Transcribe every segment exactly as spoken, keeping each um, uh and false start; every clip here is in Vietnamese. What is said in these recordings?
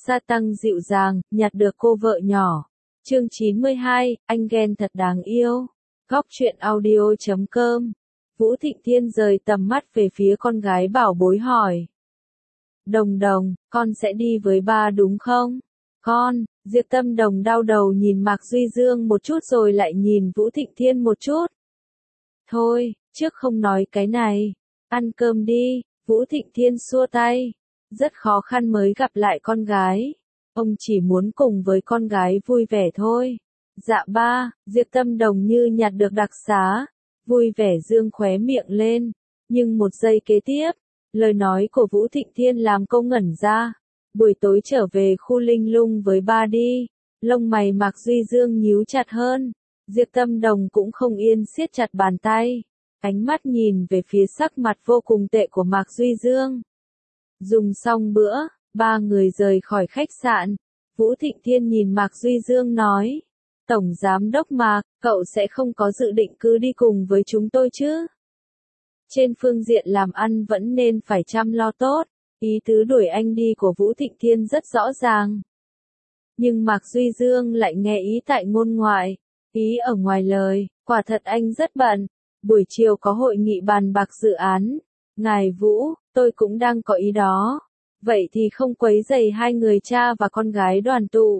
Sa tăng dịu dàng, nhặt được cô vợ nhỏ. Chương chín mươi hai, anh ghen thật đáng yêu. Góc truyện audio chấm com. Vũ Thịnh Thiên rời tầm mắt về phía con gái bảo bối hỏi. Đồng Đồng, con sẽ đi với ba đúng không? Con, Diệp Tâm Đồng đau đầu nhìn Mạc Duy Dương một chút rồi lại nhìn Vũ Thịnh Thiên một chút. Thôi, trước không nói cái này. Ăn cơm đi, Vũ Thịnh Thiên xua tay. Rất khó khăn mới gặp lại con gái. Ông chỉ muốn cùng với con gái vui vẻ thôi. Dạ ba, Diệp Tâm Đồng như nhặt được đặc xá. Vui vẻ dương khóe miệng lên. Nhưng một giây kế tiếp, lời nói của Vũ Thịnh Thiên làm cô ngẩn ra. Buổi tối trở về khu linh lung với ba đi. Lông mày Mạc Duy Dương nhíu chặt hơn. Diệp Tâm Đồng cũng không yên siết chặt bàn tay. Ánh mắt nhìn về phía sắc mặt vô cùng tệ của Mạc Duy Dương. Dùng xong bữa, ba người rời khỏi khách sạn. Vũ Thịnh Thiên nhìn Mạc Duy Dương nói. Tổng Giám đốc Mạc, cậu sẽ không có dự định cứ đi cùng với chúng tôi chứ? Trên phương diện làm ăn vẫn nên phải chăm lo tốt. Ý tứ đuổi anh đi của Vũ Thịnh Thiên rất rõ ràng. Nhưng Mạc Duy Dương lại nghe ý tại ngôn ngoại. Ý ở ngoài lời, quả thật anh rất bận. Buổi chiều có hội nghị bàn bạc dự án. Ngài Vũ, tôi cũng đang có ý đó. Vậy thì không quấy rầy hai người cha và con gái đoàn tụ.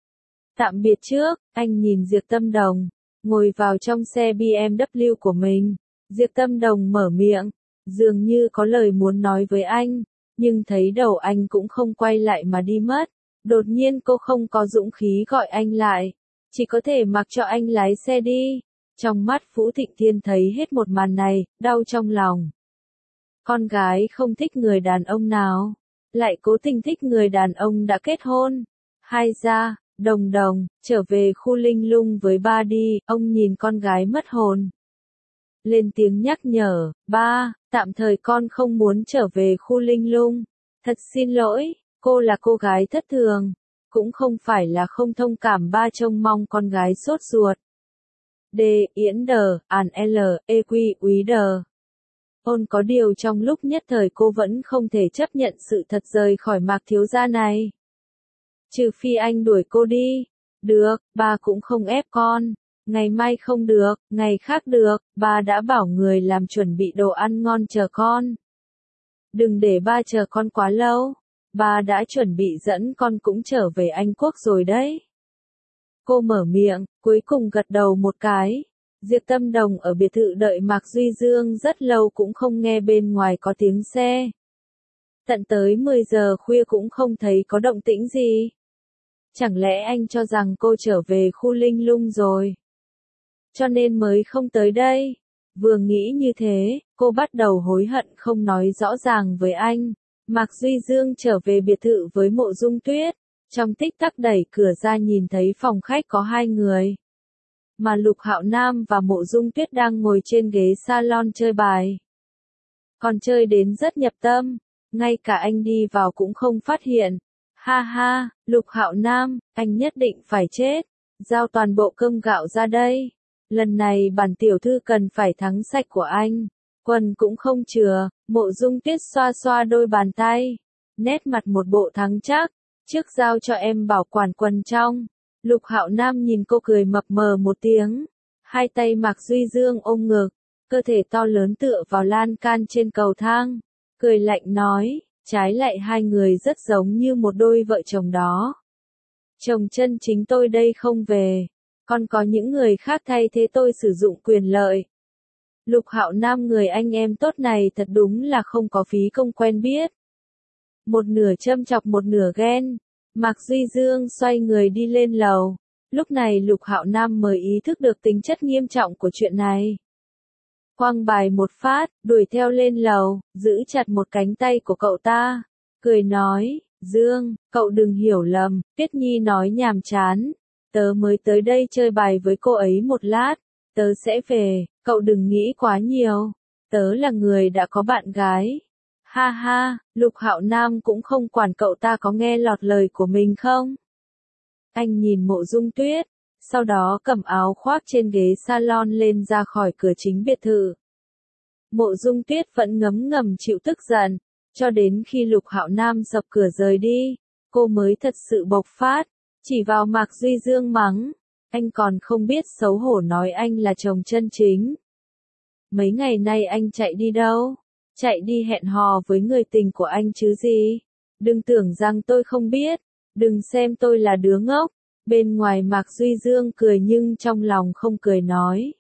Tạm biệt trước, anh nhìn Diệp Tâm Đồng, ngồi vào trong xe bê em vê của mình. Diệp Tâm Đồng mở miệng, dường như có lời muốn nói với anh, nhưng thấy đầu anh cũng không quay lại mà đi mất. Đột nhiên cô không có dũng khí gọi anh lại, chỉ có thể mặc cho anh lái xe đi. Trong mắt Vũ Thịnh Thiên thấy hết một màn này, đau trong lòng. Con gái không thích người đàn ông nào, lại cố tình thích người đàn ông đã kết hôn. Hay ra, Đồng Đồng, trở về khu linh lung với ba đi, ông nhìn con gái mất hồn. Lên tiếng nhắc nhở, ba, tạm thời con không muốn trở về khu linh lung. Thật xin lỗi, cô là cô gái thất thường, cũng không phải là không thông cảm ba trông mong con gái sốt ruột. D, Yến đờ, Ản L, E Quy, Úy đờ. Ôn có điều trong lúc nhất thời cô vẫn không thể chấp nhận sự thật rời khỏi Mạc thiếu gia này. Trừ phi anh đuổi cô đi. Được, ba cũng không ép con. Ngày mai không được, ngày khác được, ba đã bảo người làm chuẩn bị đồ ăn ngon chờ con. Đừng để ba chờ con quá lâu. Ba đã chuẩn bị dẫn con cũng trở về Anh Quốc rồi đấy. Cô mở miệng, cuối cùng gật đầu một cái. Diệp Tâm Đồng ở biệt thự đợi Mạc Duy Dương rất lâu cũng không nghe bên ngoài có tiếng xe. Tận tới mười giờ khuya cũng không thấy có động tĩnh gì. Chẳng lẽ anh cho rằng cô trở về khu linh lung rồi? Cho nên mới không tới đây. Vừa nghĩ như thế, cô bắt đầu hối hận không nói rõ ràng với anh. Mạc Duy Dương trở về biệt thự với Mộ Dung Tuyết. Trong tích tắc đẩy cửa ra nhìn thấy phòng khách có hai người. Mà Lục Hạo Nam và Mộ Dung Tuyết đang ngồi trên ghế salon chơi bài. Còn chơi đến rất nhập tâm, ngay cả anh đi vào cũng không phát hiện. Ha ha, Lục Hạo Nam, anh nhất định phải chết. Giao toàn bộ cơm gạo ra đây. Lần này bản tiểu thư cần phải thắng sạch của anh. Quần cũng không chừa, Mộ Dung Tuyết xoa xoa đôi bàn tay. Nét mặt một bộ thắng chắc. Trước giao cho em bảo quản quần trong. Lục Hạo Nam nhìn cô cười mập mờ một tiếng. Hai tay Mạc Duy Dương ôm ngực. Cơ thể to lớn tựa vào lan can trên cầu thang. Cười lạnh nói, trái lại hai người rất giống như một đôi vợ chồng đó. Chồng chân chính tôi đây không về. Còn có những người khác thay thế tôi sử dụng quyền lợi. Lục Hạo Nam người anh em tốt này thật đúng là không có phí công quen biết. Một nửa châm chọc một nửa ghen. Mạc Duy Dương xoay người đi lên lầu. Lúc này Lục Hạo Nam mới ý thức được tính chất nghiêm trọng của chuyện này. Quăng bài một phát, đuổi theo lên lầu, giữ chặt một cánh tay của cậu ta. Cười nói, Dương, cậu đừng hiểu lầm, Tuyết Nhi nói nhàm chán. Tớ mới tới đây chơi bài với cô ấy một lát. Tớ sẽ về, cậu đừng nghĩ quá nhiều. Tớ là người đã có bạn gái. Ha ha, Lục Hạo Nam cũng không quản cậu ta có nghe lọt lời của mình không. Anh nhìn Mộ Dung Tuyết, sau đó cầm áo khoác trên ghế salon lên ra khỏi cửa chính biệt thự. Mộ Dung Tuyết vẫn ngấm ngầm chịu tức giận, cho đến khi Lục Hạo Nam sập cửa rời đi, cô mới thật sự bộc phát, chỉ vào Mạc Duy Dương mắng, anh còn không biết xấu hổ nói anh là chồng chân chính. Mấy ngày nay anh chạy đi đâu? Chạy đi hẹn hò với người tình của anh chứ gì? Đừng tưởng rằng tôi không biết, đừng xem tôi là đứa ngốc. Bên ngoài Mạc Duy Dương cười nhưng trong lòng không cười nói.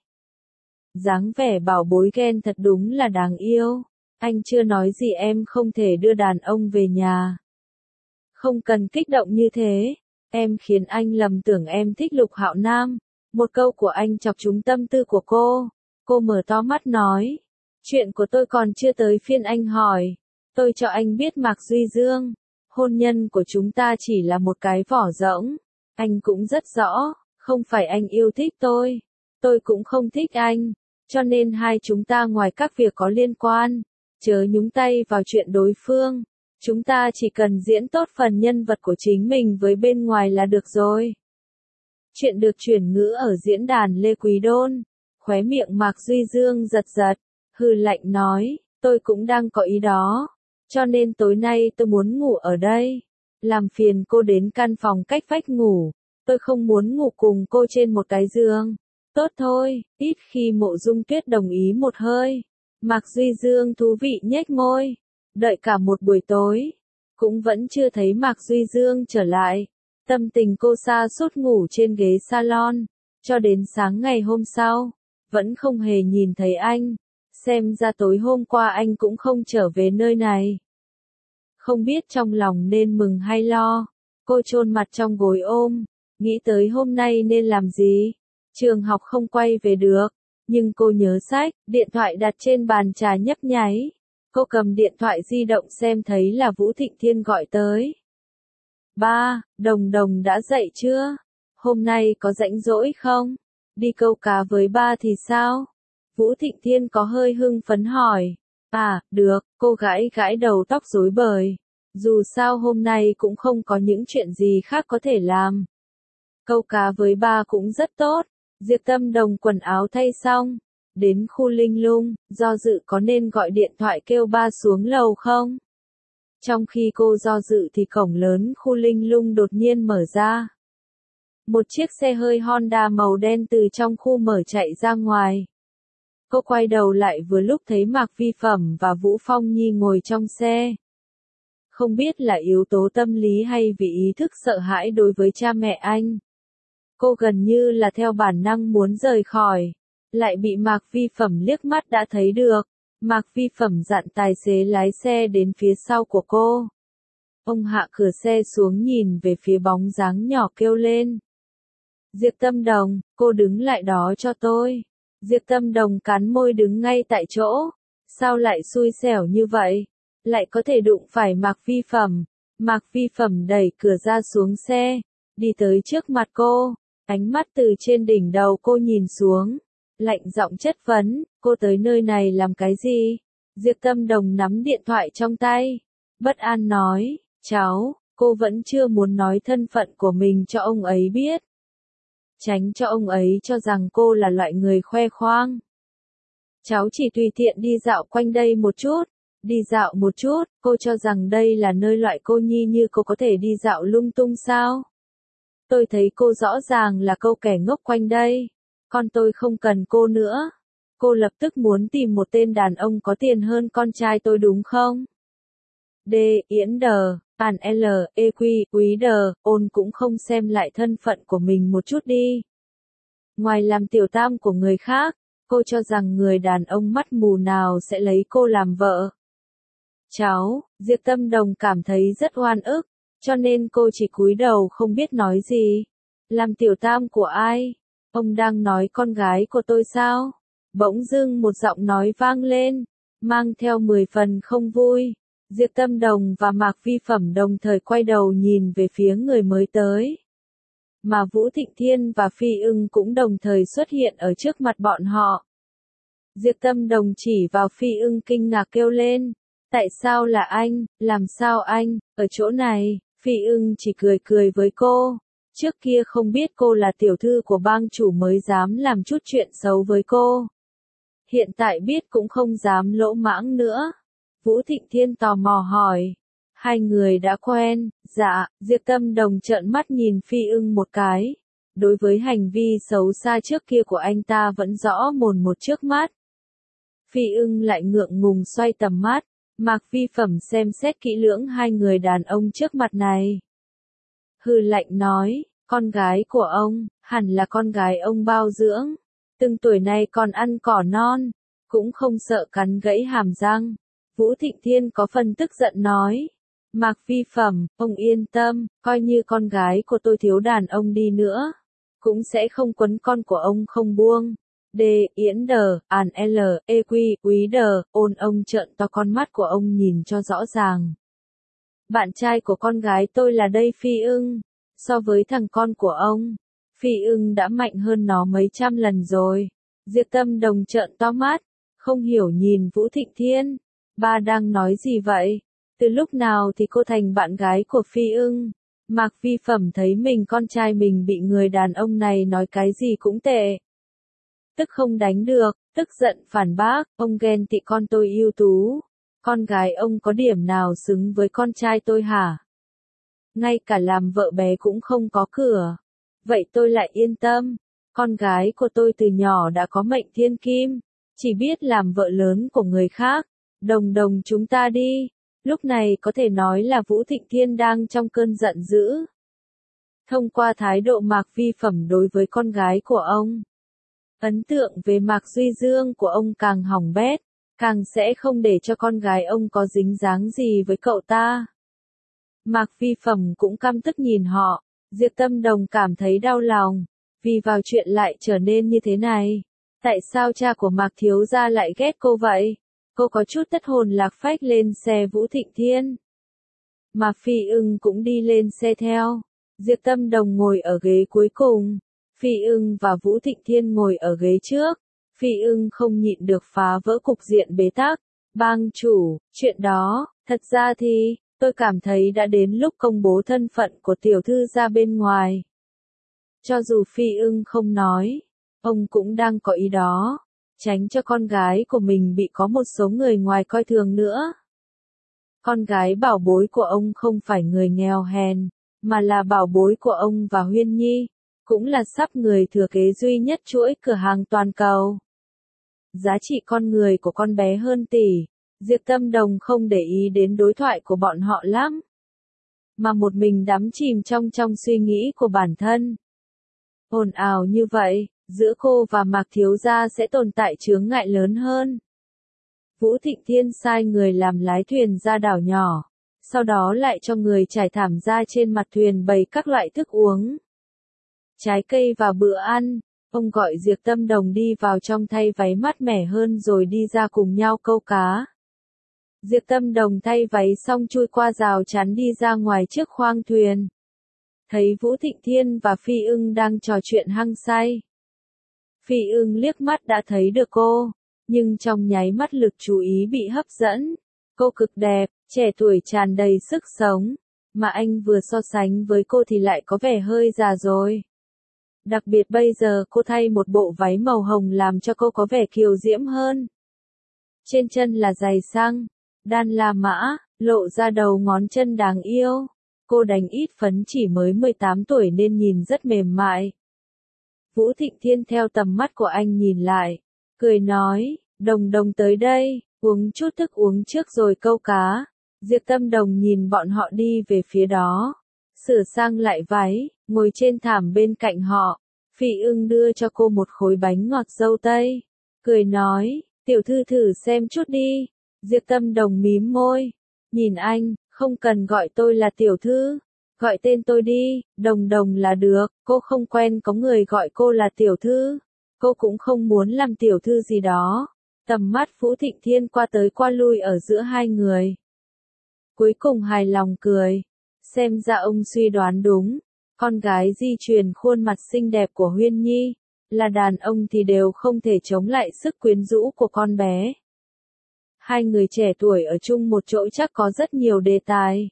Dáng vẻ bảo bối ghen thật đúng là đáng yêu. Anh chưa nói gì em không thể đưa đàn ông về nhà. Không cần kích động như thế. Em khiến anh lầm tưởng em thích Lục Hạo Nam. Một câu của anh chọc trúng tâm tư của cô. Cô mở to mắt nói. Chuyện của tôi còn chưa tới phiên anh hỏi. Tôi cho anh biết Mạc Duy Dương. Hôn nhân của chúng ta chỉ là một cái vỏ rỗng. Anh cũng rất rõ. Không phải anh yêu thích tôi. Tôi cũng không thích anh. Cho nên hai chúng ta ngoài các việc có liên quan. Chớ nhúng tay vào chuyện đối phương. Chúng ta chỉ cần diễn tốt phần nhân vật của chính mình với bên ngoài là được rồi. Chuyện được chuyển ngữ ở diễn đàn Lê Quý Đôn. Khóe miệng Mạc Duy Dương giật giật. Hừ lạnh nói, tôi cũng đang có ý đó. Cho nên tối nay tôi muốn ngủ ở đây. Làm phiền cô đến căn phòng cách vách ngủ. Tôi không muốn ngủ cùng cô trên một cái giường. Tốt thôi, ít khi Mộ Dung Tuyết đồng ý một hơi. Mạc Duy Dương thú vị nhếch môi. Đợi cả một buổi tối. Cũng vẫn chưa thấy Mạc Duy Dương trở lại. Tâm tình cô sa sút ngủ trên ghế salon. Cho đến sáng ngày hôm sau. Vẫn không hề nhìn thấy anh. Xem ra tối hôm qua anh cũng không trở về nơi này. Không biết trong lòng nên mừng hay lo. Cô chôn mặt trong gối ôm. Nghĩ tới hôm nay nên làm gì. Trường học không quay về được. Nhưng cô nhớ sách, điện thoại đặt trên bàn trà nhấp nháy. Cô cầm điện thoại di động xem thấy là Vũ Thịnh Thiên gọi tới. Ba, Đồng Đồng đã dậy chưa? Hôm nay có rảnh rỗi không? Đi câu cá với ba thì sao? Vũ Thịnh Thiên có hơi hưng phấn hỏi. À, được, cô gãi gãi đầu tóc rối bời. Dù sao hôm nay cũng không có những chuyện gì khác có thể làm. Câu cá với ba cũng rất tốt. Diệp Tâm Đồng quần áo thay xong. Đến khu Linh Lung, do dự có nên gọi điện thoại kêu ba xuống lầu không? Trong khi cô do dự thì cổng lớn khu Linh Lung đột nhiên mở ra. Một chiếc xe hơi Honda màu đen từ trong khu mở chạy ra ngoài. Cô quay đầu lại vừa lúc thấy Mạc Vi Phẩm và Vũ Phong Nhi ngồi trong xe. Không biết là yếu tố tâm lý hay vì ý thức sợ hãi đối với cha mẹ anh. Cô gần như là theo bản năng muốn rời khỏi. Lại bị Mạc Vi Phẩm liếc mắt đã thấy được. Mạc Vi Phẩm dặn tài xế lái xe đến phía sau của cô. Ông hạ cửa xe xuống nhìn về phía bóng dáng nhỏ kêu lên. Diệp Tâm Đồng, cô đứng lại đó cho tôi. Diệp Tâm Đồng cắn môi đứng ngay tại chỗ. Sao lại xui xẻo như vậy? Lại có thể đụng phải Mạc Vi Phẩm. Mạc Vi Phẩm đẩy cửa ra xuống xe. Đi tới trước mặt cô. Ánh mắt từ trên đỉnh đầu cô nhìn xuống. Lạnh giọng chất vấn, cô tới nơi này làm cái gì? Diệp Tâm Đồng nắm điện thoại trong tay. Bất an nói, cháu, cô vẫn chưa muốn nói thân phận của mình cho ông ấy biết. Tránh cho ông ấy cho rằng cô là loại người khoe khoang. Cháu chỉ tùy tiện đi dạo quanh đây một chút. Đi dạo một chút, cô cho rằng đây là nơi loại cô nhi như cô có thể đi dạo lung tung sao? Tôi thấy cô rõ ràng là câu kẻ ngốc quanh đây. Con tôi không cần cô nữa. Cô lập tức muốn tìm một tên đàn ông có tiền hơn con trai tôi đúng không? D, Yến Đờ, Ản L, E Quy, Quý Đờ, ôn cũng không xem lại thân phận của mình một chút đi. Ngoài làm tiểu tam của người khác, cô cho rằng người đàn ông mắt mù nào sẽ lấy cô làm vợ. Cháu, Diệp Tâm Đồng cảm thấy rất oan ức, cho nên cô chỉ cúi đầu không biết nói gì. Làm tiểu tam của ai? Ông đang nói con gái của tôi sao? Bỗng dưng một giọng nói vang lên, mang theo mười phần không vui. Diệp Tâm Đồng và Mạc Vi Phẩm đồng thời quay đầu nhìn về phía người mới tới. Mà Vũ Thịnh Thiên và Phi Ưng cũng đồng thời xuất hiện ở trước mặt bọn họ. Diệp Tâm Đồng chỉ vào Phi Ưng kinh ngạc kêu lên. Tại sao là anh, làm sao anh, ở chỗ này? Phi Ưng chỉ cười cười với cô. Trước kia không biết cô là tiểu thư của bang chủ mới dám làm chút chuyện xấu với cô. Hiện tại biết cũng không dám lỗ mãng nữa. Vũ Thịnh Thiên tò mò hỏi. Hai người đã quen, dạ, Diệp Tâm Đồng trợn mắt nhìn Phi Ưng một cái. Đối với hành vi xấu xa trước kia của anh ta vẫn rõ mồn một trước mắt. Phi Ưng lại ngượng ngùng xoay tầm mắt, Mạc Vi Phẩm xem xét kỹ lưỡng hai người đàn ông trước mặt này. Hừ lạnh nói, con gái của ông, hẳn là con gái ông bao dưỡng. Từng tuổi này còn ăn cỏ non, cũng không sợ cắn gãy hàm răng. Vũ Thịnh Thiên có phần tức giận nói. Mạc Vi Phẩm, ông yên tâm, coi như con gái của tôi thiếu đàn ông đi nữa. Cũng sẽ không quấn con của ông không buông. D, Yến Đờ, Ản L, E Quy, Úy Đờ, ôn ông trợn to con mắt của ông nhìn cho rõ ràng. Bạn trai của con gái tôi là đây Phi Ưng. So với thằng con của ông, Phi Ưng đã mạnh hơn nó mấy trăm lần rồi. Diệp Tâm Đồng trợn to mắt, không hiểu nhìn Vũ Thịnh Thiên. Ba đang nói gì vậy? Từ lúc nào thì cô thành bạn gái của Phi Ưng? Mạc Vi Phẩm thấy mình con trai mình bị người đàn ông này nói cái gì cũng tệ. Tức không đánh được, tức giận phản bác, ông ghen tị con tôi ưu tú. Con gái ông có điểm nào xứng với con trai tôi hả? Ngay cả làm vợ bé cũng không có cửa. Vậy tôi lại yên tâm. Con gái của tôi từ nhỏ đã có mệnh thiên kim. Chỉ biết làm vợ lớn của người khác. Đồng đồng chúng ta đi. Lúc này có thể nói là Vũ Thịnh Thiên đang trong cơn giận dữ. Thông qua thái độ Mạc Vi Phẩm đối với con gái của ông, ấn tượng về Mạc Duy Dương của ông càng hỏng bét, càng sẽ không để cho con gái ông có dính dáng gì với cậu ta. Mạc Vi Phẩm cũng căm tức nhìn họ, Diệp Tâm Đồng cảm thấy đau lòng, vì vào chuyện lại trở nên như thế này. Tại sao cha của Mạc Thiếu Gia lại ghét cô vậy? Cô có chút thất hồn lạc phách lên xe Vũ Thịnh Thiên. Mà Phi Ưng cũng đi lên xe theo. Diệp Tâm Đồng ngồi ở ghế cuối cùng. Phi Ưng và Vũ Thịnh Thiên ngồi ở ghế trước. Phi Ưng không nhịn được phá vỡ cục diện bế tắc. Bang chủ, chuyện đó, thật ra thì, tôi cảm thấy đã đến lúc công bố thân phận của tiểu thư ra bên ngoài. Cho dù Phi Ưng không nói, ông cũng đang có ý đó. Tránh cho con gái của mình bị có một số người ngoài coi thường nữa. Con gái bảo bối của ông không phải người nghèo hèn, mà là bảo bối của ông và Huyên Nhi, cũng là sắp người thừa kế duy nhất chuỗi cửa hàng toàn cầu. Giá trị con người của con bé hơn tỷ, Diệp Tâm Đồng không để ý đến đối thoại của bọn họ lắm, mà một mình đắm chìm trong trong suy nghĩ của bản thân. Ồn ào như vậy, giữa cô và Mạc Thiếu Gia sẽ tồn tại chướng ngại lớn hơn. Vũ Thịnh Thiên sai người làm lái thuyền ra đảo nhỏ, sau đó lại cho người trải thảm ra trên mặt thuyền bày các loại thức uống, trái cây và bữa ăn. Ông gọi Diệp Tâm Đồng đi vào trong thay váy mát mẻ hơn rồi đi ra cùng nhau câu cá. Diệp Tâm Đồng thay váy xong chui qua rào chắn đi ra ngoài trước khoang thuyền. Thấy Vũ Thịnh Thiên và Phi Ưng đang trò chuyện hăng say. Phi Ưng liếc mắt đã thấy được cô, nhưng trong nháy mắt lực chú ý bị hấp dẫn. Cô cực đẹp, trẻ tuổi tràn đầy sức sống, mà anh vừa so sánh với cô thì lại có vẻ hơi già rồi. Đặc biệt bây giờ cô thay một bộ váy màu hồng làm cho cô có vẻ kiều diễm hơn. Trên chân là giày xăng, đan La Mã, lộ ra đầu ngón chân đáng yêu. Cô đánh ít phấn chỉ mới mười tám tuổi nên nhìn rất mềm mại. Vũ Thịnh Thiên theo tầm mắt của anh nhìn lại, cười nói, Đồng Đồng tới đây, uống chút thức uống trước rồi câu cá. Diệp Tâm Đồng nhìn bọn họ đi về phía đó, sửa sang lại váy, ngồi trên thảm bên cạnh họ. Phi Ưng đưa cho cô một khối bánh ngọt dâu tây, cười nói, tiểu thư thử xem chút đi. Diệp Tâm Đồng mím môi, nhìn anh, không cần gọi tôi là tiểu thư, gọi tên tôi đi, Đồng Đồng là được. Cô không quen có người gọi cô là tiểu thư, cô cũng không muốn làm tiểu thư gì đó. Tầm mắt Vũ Thịnh Thiên qua tới qua lui ở giữa hai người, cuối cùng hài lòng cười, xem ra ông suy đoán đúng. Con gái di truyền khuôn mặt xinh đẹp của Huyên Nhi, là đàn ông thì đều không thể chống lại sức quyến rũ của con bé. Hai người trẻ tuổi ở chung một chỗ chắc có rất nhiều đề tài.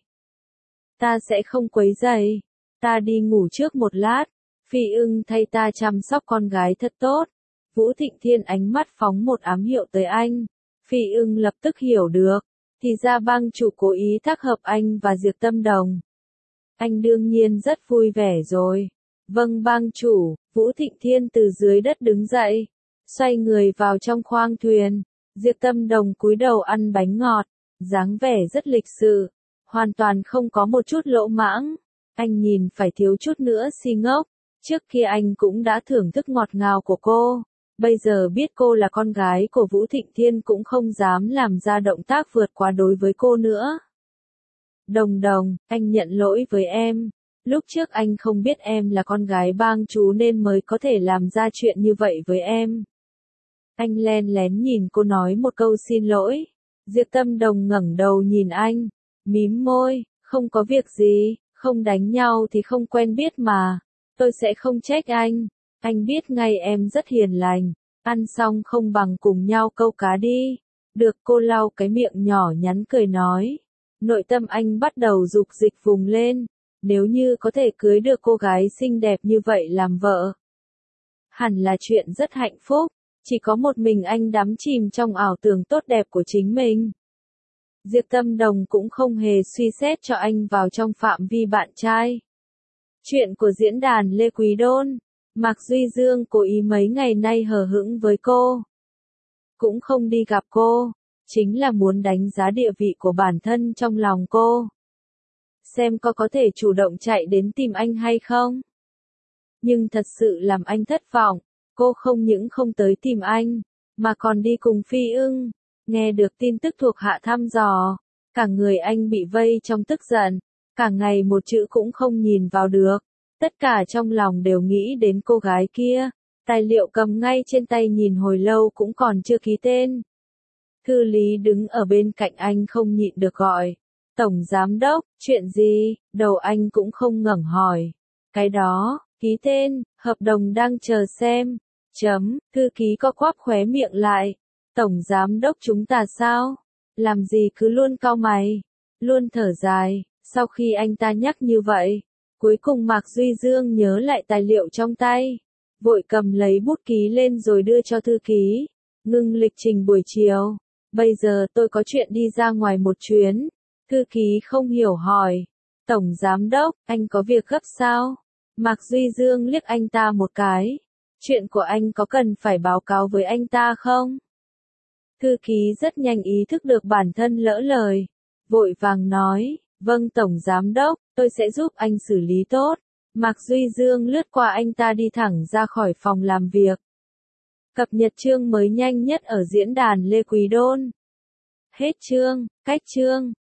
Ta sẽ không quấy rầy, ta đi ngủ trước một lát. Phi Ưng thay ta chăm sóc con gái thật tốt. Vũ Thịnh Thiên ánh mắt phóng một ám hiệu tới anh. Phi Ưng lập tức hiểu được, Thì ra bang chủ cố ý tác hợp anh và Diệp Tâm Đồng. Anh đương nhiên rất vui vẻ rồi. Vâng bang chủ, Vũ Thịnh Thiên từ dưới đất đứng dậy, xoay người vào trong khoang thuyền. Diệp Tâm Đồng cúi đầu ăn bánh ngọt, dáng vẻ rất lịch sự, hoàn toàn không có một chút lỗ mãng. Anh nhìn phải thiếu chút nữa si ngốc, trước kia anh cũng đã thưởng thức ngọt ngào của cô, bây giờ biết cô là con gái của Vũ Thịnh Thiên cũng không dám làm ra động tác vượt quá đối với cô nữa. Đồng Đồng, anh nhận lỗi với em, lúc trước anh không biết em là con gái bang chủ nên mới có thể làm ra chuyện như vậy với em. Anh len lén nhìn cô nói một câu xin lỗi. Diệp Tâm Đồng ngẩng đầu nhìn anh, mím môi, không có việc gì, không đánh nhau thì không quen biết mà, tôi sẽ không trách anh, anh biết ngay em rất hiền lành, ăn xong không bằng cùng nhau câu cá đi. Được, cô lau cái miệng nhỏ nhắn cười nói. Nội tâm anh bắt đầu dục dịch vùng lên, nếu như có thể cưới được cô gái xinh đẹp như vậy làm vợ, hẳn là chuyện rất hạnh phúc. Chỉ có một mình anh đắm chìm trong ảo tưởng tốt đẹp của chính mình. Diệp Tâm Đồng cũng không hề suy xét cho anh vào trong phạm vi bạn trai. Chuyện của diễn đàn Lê Quý Đôn, Mạc Duy Dương cố ý mấy ngày nay hờ hững với cô. Cũng không đi gặp cô, chính là muốn đánh giá địa vị của bản thân trong lòng cô. Xem có có thể chủ động chạy đến tìm anh hay không. Nhưng thật sự làm anh thất vọng. Cô không những không tới tìm anh, mà còn đi cùng Phi Ưng. Nghe được tin tức thuộc hạ thăm dò, cả người anh bị vây trong tức giận, cả ngày một chữ cũng không nhìn vào được. Tất cả trong lòng đều nghĩ đến cô gái kia, tài liệu cầm ngay trên tay nhìn hồi lâu cũng còn chưa ký tên. Thư Lý đứng ở bên cạnh anh không nhịn được gọi. Tổng Giám Đốc, chuyện gì? Đầu anh cũng không ngẩng hỏi. Cái đó, ký tên, hợp đồng đang chờ xem. Chấm, thư ký co quắp khóe miệng lại. Tổng Giám Đốc chúng ta sao? Làm gì cứ luôn cau mày, luôn thở dài. Sau khi anh ta nhắc như vậy, cuối cùng Mạc Duy Dương nhớ lại tài liệu trong tay, vội cầm lấy bút ký lên rồi đưa cho thư ký. Ngưng lịch trình buổi chiều. Bây giờ tôi có chuyện đi ra ngoài một chuyến. Thư ký không hiểu hỏi. Tổng Giám Đốc, anh có việc gấp sao? Mạc Duy Dương liếc anh ta một cái. Chuyện của anh có cần phải báo cáo với anh ta không? Thư ký rất nhanh ý thức được bản thân lỡ lời. Vội vàng nói, vâng Tổng Giám Đốc, tôi sẽ giúp anh xử lý tốt. Mạc Duy Dương lướt qua anh ta đi thẳng ra khỏi phòng làm việc. Cập nhật chương mới nhanh nhất ở diễn đàn Lê Quý Đôn. Hết chương, cách chương.